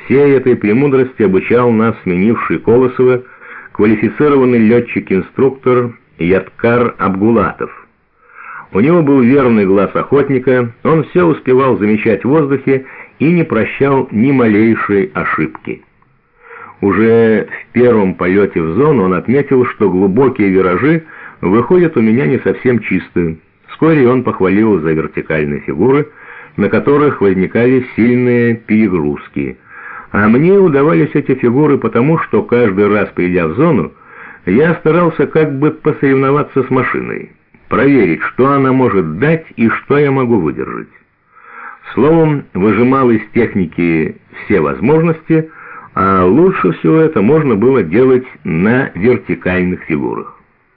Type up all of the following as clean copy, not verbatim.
Всей этой премудрости обучал нас сменивший Колосова квалифицированный летчик-инструктор Яткар Абгулатов. У него был верный глаз охотника, он все успевал замечать в воздухе и не прощал ни малейшей ошибки. Уже в первом полете в зону он отметил, что глубокие виражи выходят у меня не совсем чистые. Вскоре он похвалил за вертикальные фигуры, на которых возникали сильные перегрузки. А мне удавались эти фигуры потому, что каждый раз, придя в зону, я старался как бы посоревноваться с машиной, проверить, что она может дать и что я могу выдержать. Словом, выжимал из техники все возможности, а лучше всего это можно было делать на вертикальных фигурах.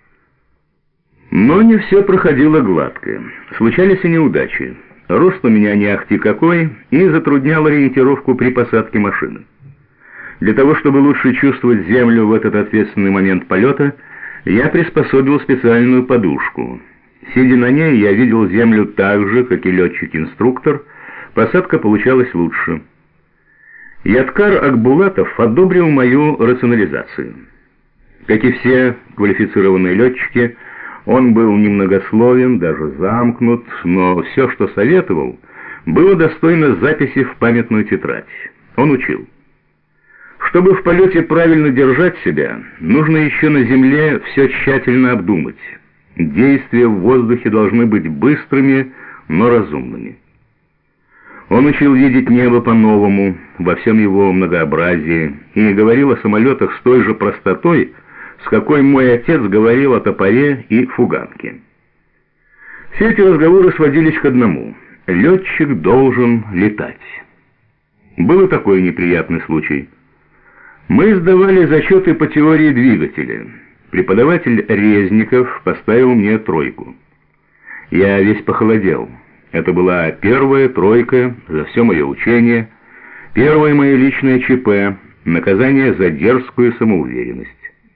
Но не все проходило гладко. Случались и неудачи. Рост у меня не ахти какой и затруднял ориентировку при посадке машины. Для того, чтобы лучше чувствовать землю в этот ответственный момент полета, я приспособил специальную подушку. Сидя на ней, я видел землю так же, как и летчик-инструктор, посадка получалась лучше. Яткар Акбулатов одобрил мою рационализацию. Как и все квалифицированные летчики, он был немногословен, даже замкнут, но все, что советовал, было достойно записи в памятную тетрадь. Он учил: чтобы в полете правильно держать себя, нужно еще на земле все тщательно обдумать. Действия в воздухе должны быть быстрыми, но разумными. Он учил видеть небо по-новому, во всем его многообразии, и говорил о самолетах с той же простотой, с какой мой отец говорил о топоре и фуганке. Все эти разговоры сводились к одному: летчик должен летать. Был и такой неприятный случай. Мы сдавали зачеты по теории двигателя. Преподаватель Резников поставил мне 3. Я весь похолодел. Это была первая 3 за все мое учение, первое мое личное ЧП, наказание за дерзкую самоуверенность.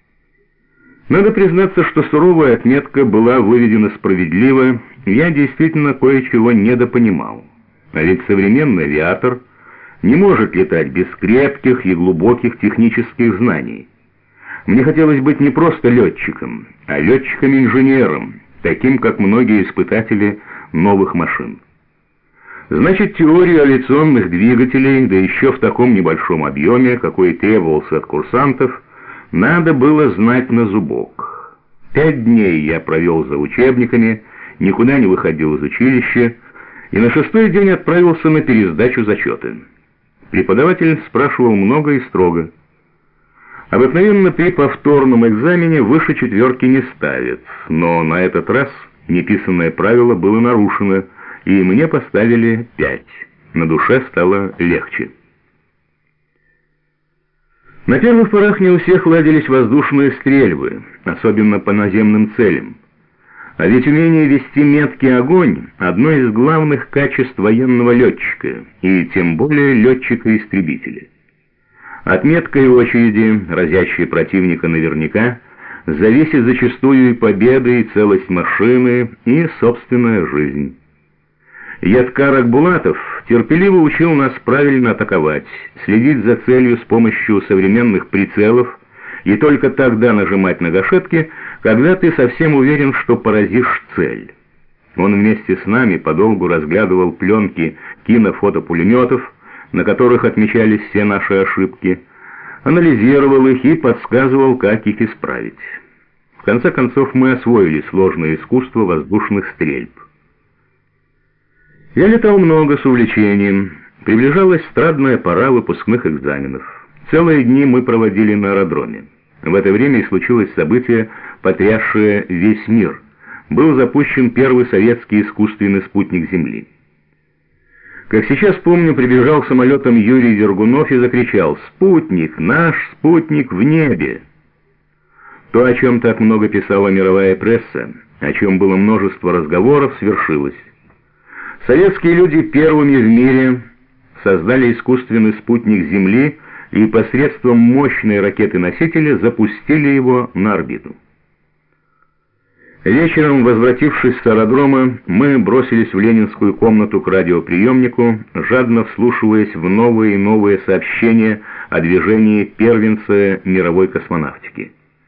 Надо признаться, что суровая отметка была выведена справедливо, я действительно кое-чего недопонимал. А ведь современный авиатор не может летать без крепких и глубоких технических знаний. Мне хотелось быть не просто летчиком, а летчиком-инженером, таким, как многие испытатели новых машин. Значит, теорию авиационных двигателей, да еще в таком небольшом объеме, какой требовался от курсантов, надо было знать на зубок. 5 дней я провел за учебниками, никуда не выходил из училища, и на 6-й день отправился на пересдачу зачеты. Преподаватель спрашивал много и строго. Обыкновенно при повторном экзамене выше 4 не ставят, но на этот раз неписанное правило было нарушено, и мне поставили 5. На душе стало легче. На первых порах не у всех ладились воздушные стрельбы, особенно по наземным целям. А ведь умение вести меткий огонь – одно из главных качеств военного летчика, и тем более летчика-истребителя. От меткой очереди, разящей противника наверняка, зависит зачастую и победа, и целость машины, и собственная жизнь. Яткар Акбулатов терпеливо учил нас правильно атаковать, следить за целью с помощью современных прицелов и только тогда нажимать на гашетки, когда ты совсем уверен, что поразишь цель. Он вместе с нами подолгу разглядывал пленки кинофотопулеметов, на которых отмечались все наши ошибки, анализировал их и подсказывал, как их исправить. В конце концов мы освоили сложное искусство воздушных стрельб. Я летал много с увлечением. Приближалась страдная пора выпускных экзаменов. Целые дни мы проводили на аэродроме. В это время и случилось событие, потрясшее весь мир. Был запущен первый советский искусственный спутник Земли. Как сейчас помню, прибежал самолетом Юрий Дергунов и закричал: «Спутник! Наш спутник в небе!» То, о чем так много писала мировая пресса, о чем было множество разговоров, свершилось. Советские люди первыми в мире создали искусственный спутник Земли и посредством мощной ракеты-носителя запустили его на орбиту. Вечером, возвратившись с аэродрома, мы бросились в ленинскую комнату к радиоприемнику, жадно вслушиваясь в новые и новые сообщения о движении первенца мировой космонавтики.